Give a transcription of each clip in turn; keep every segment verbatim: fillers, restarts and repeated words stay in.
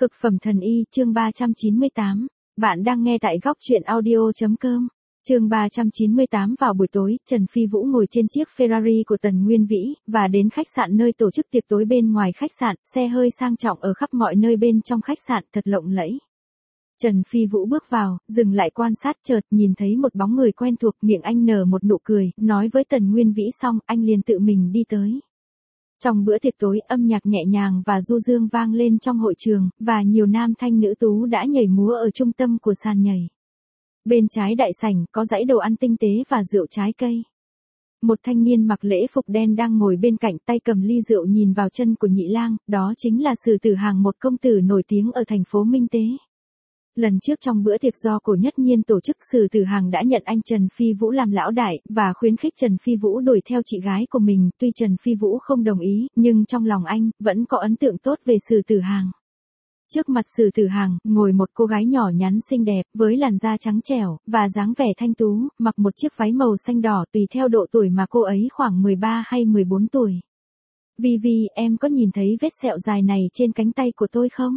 Cực phẩm thần y, chương ba trăm chín mươi tám. Bạn đang nghe tại góc truyện audio.com. Chương ba trăm chín mươi tám. Vào buổi tối, Trần Phi Vũ ngồi trên chiếc Ferrari của Tần Nguyên Vĩ, và đến khách sạn nơi tổ chức tiệc tối. Bên ngoài khách sạn, xe hơi sang trọng ở khắp mọi nơi bên trong khách sạn thật lộng lẫy. Trần Phi Vũ bước vào, dừng lại quan sát, chợt nhìn thấy một bóng người quen thuộc, miệng anh nở một nụ cười, nói với Tần Nguyên Vĩ xong, anh liền tự mình đi tới. Trong bữa tiệc tối, âm nhạc nhẹ nhàng và du dương vang lên trong hội trường, và nhiều nam thanh nữ tú đã nhảy múa ở trung tâm của sàn nhảy. Bên trái đại sảnh, có dãy đồ ăn tinh tế và rượu trái cây. Một thanh niên mặc lễ phục đen đang ngồi bên cạnh, tay cầm ly rượu nhìn vào chân của Nhị Lang, đó chính là Sử Tử Hàng, một công tử nổi tiếng ở thành phố Minh Tế. Lần trước trong bữa tiệc do Cổ Nhất Nhiên tổ chức, Sử Tử Hàng đã nhận anh Trần Phi Vũ làm lão đại, và khuyến khích Trần Phi Vũ đuổi theo chị gái của mình. Tuy Trần Phi Vũ không đồng ý, nhưng trong lòng anh, vẫn có ấn tượng tốt về Sử Tử Hàng. Trước mặt Sử Tử Hàng, ngồi một cô gái nhỏ nhắn xinh đẹp, với làn da trắng trẻo, và dáng vẻ thanh tú, mặc một chiếc váy màu xanh đỏ, tùy theo độ tuổi mà cô ấy khoảng mười ba hay mười bốn tuổi. Vi Vi, em có nhìn thấy vết sẹo dài này trên cánh tay của tôi không?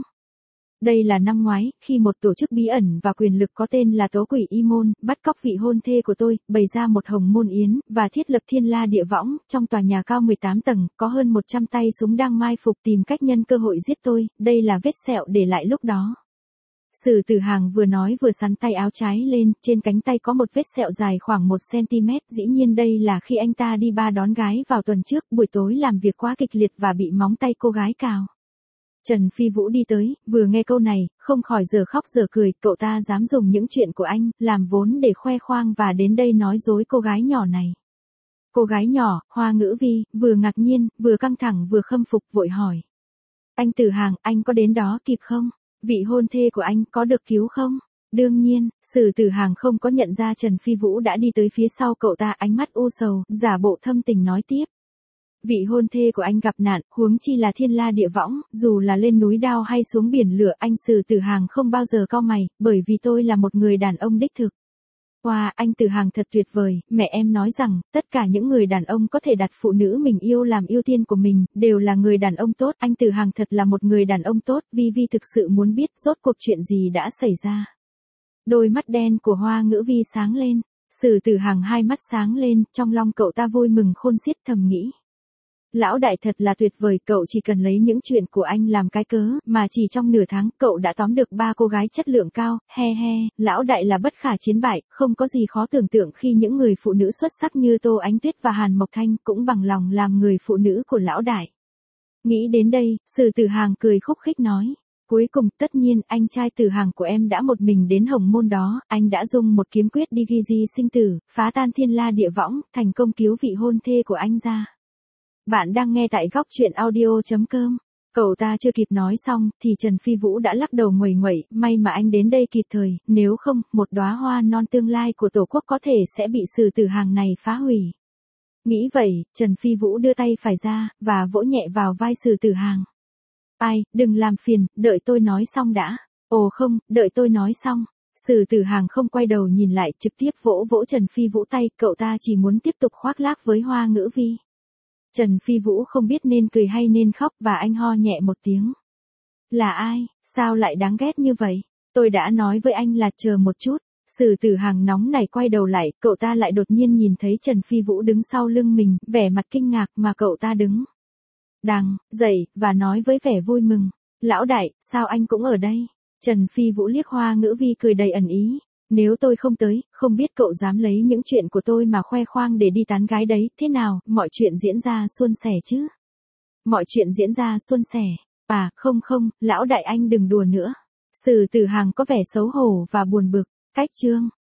Đây là năm ngoái, khi một tổ chức bí ẩn và quyền lực có tên là Tố Quỷ Y Môn, bắt cóc vị hôn thê của tôi, bày ra một hồng môn yến, và thiết lập thiên la địa võng. Trong tòa nhà cao mười tám tầng, có hơn một trăm tay súng đang mai phục tìm cách nhân cơ hội giết tôi, đây là vết sẹo để lại lúc đó. Sử Tử Hàng vừa nói vừa xắn tay áo trái lên, trên cánh tay có một vết sẹo dài khoảng một xăng-ti-mét, dĩ nhiên đây là khi anh ta đi bar đón gái vào tuần trước, buổi tối làm việc quá kịch liệt và bị móng tay cô gái cào. Trần Phi Vũ đi tới, vừa nghe câu này, không khỏi giờ khóc giờ cười, cậu ta dám dùng những chuyện của anh, làm vốn để khoe khoang và đến đây nói dối cô gái nhỏ này. Cô gái nhỏ, Hoa Ngữ Vi, vừa ngạc nhiên, vừa căng thẳng vừa khâm phục, vội hỏi. Anh Tử Hàng, anh có đến đó kịp không? Vị hôn thê của anh có được cứu không? Đương nhiên, Sử Tử Hàng không có nhận ra Trần Phi Vũ đã đi tới phía sau cậu ta, ánh mắt u sầu, giả bộ thâm tình nói tiếp. Vị hôn thê của anh gặp nạn, huống chi là thiên la địa võng, dù là lên núi đao hay xuống biển lửa, anh Sử Tử Hàng không bao giờ cau mày, bởi vì tôi là một người đàn ông đích thực. Wow, anh Tử Hàng thật tuyệt vời, mẹ em nói rằng, tất cả những người đàn ông có thể đặt phụ nữ mình yêu làm ưu tiên của mình, đều là người đàn ông tốt, anh Tử Hàng thật là một người đàn ông tốt. Vi Vi thực sự muốn biết rốt cuộc chuyện gì đã xảy ra. Đôi mắt đen của Hoa Ngữ Vi sáng lên, Sử Tử Hàng hai mắt sáng lên, trong lòng cậu ta vui mừng khôn xiết, thầm nghĩ. Lão đại thật là tuyệt vời, cậu chỉ cần lấy những chuyện của anh làm cái cớ, mà chỉ trong nửa tháng, cậu đã tóm được ba cô gái chất lượng cao, he he, lão đại là bất khả chiến bại, không có gì khó tưởng tượng khi những người phụ nữ xuất sắc như Tô Ánh Tuyết và Hàn Mộc Thanh cũng bằng lòng làm người phụ nữ của lão đại. Nghĩ đến đây, Sử Tử Hàng cười khúc khích nói. Cuối cùng, tất nhiên, anh trai Tử Hàng của em đã một mình đến hồng môn đó, anh đã dùng một kiếm quyết đi ghi di sinh tử, phá tan thiên la địa võng, thành công cứu vị hôn thê của anh ra. Bạn đang nghe tại góc truyện audio.com. Cậu ta chưa kịp nói xong, thì Trần Phi Vũ đã lắc đầu nguẩy nguẩy, may mà anh đến đây kịp thời, nếu không, một đóa hoa non tương lai của Tổ quốc có thể sẽ bị Sử Tử Hàng này phá hủy. Nghĩ vậy, Trần Phi Vũ đưa tay phải ra, và vỗ nhẹ vào vai Sử Tử Hàng. Ai, đừng làm phiền, đợi tôi nói xong đã. Ồ không, đợi tôi nói xong. Sử Tử Hàng không quay đầu nhìn lại, trực tiếp vỗ vỗ Trần Phi Vũ tay, cậu ta chỉ muốn tiếp tục khoác lác với Hoa Ngữ Vi. Trần Phi Vũ không biết nên cười hay nên khóc, và anh ho nhẹ một tiếng. Là ai, sao lại đáng ghét như vậy? Tôi đã nói với anh là chờ một chút. Sử Tử Hàng nóng nảy quay đầu lại, cậu ta lại đột nhiên nhìn thấy Trần Phi Vũ đứng sau lưng mình, vẻ mặt kinh ngạc mà cậu ta đứng. Đằng, dậy, và nói với vẻ vui mừng. Lão đại, sao anh cũng ở đây? Trần Phi Vũ liếc Hoa Ngữ Vi cười đầy ẩn ý. Nếu tôi không tới, không biết cậu dám lấy những chuyện của tôi mà khoe khoang để đi tán gái đấy, thế nào, mọi chuyện diễn ra suôn sẻ chứ? Mọi chuyện diễn ra suôn sẻ. À, không không, lão đại anh đừng đùa nữa. Sử Tử Hàng có vẻ xấu hổ và buồn bực. Cách chương.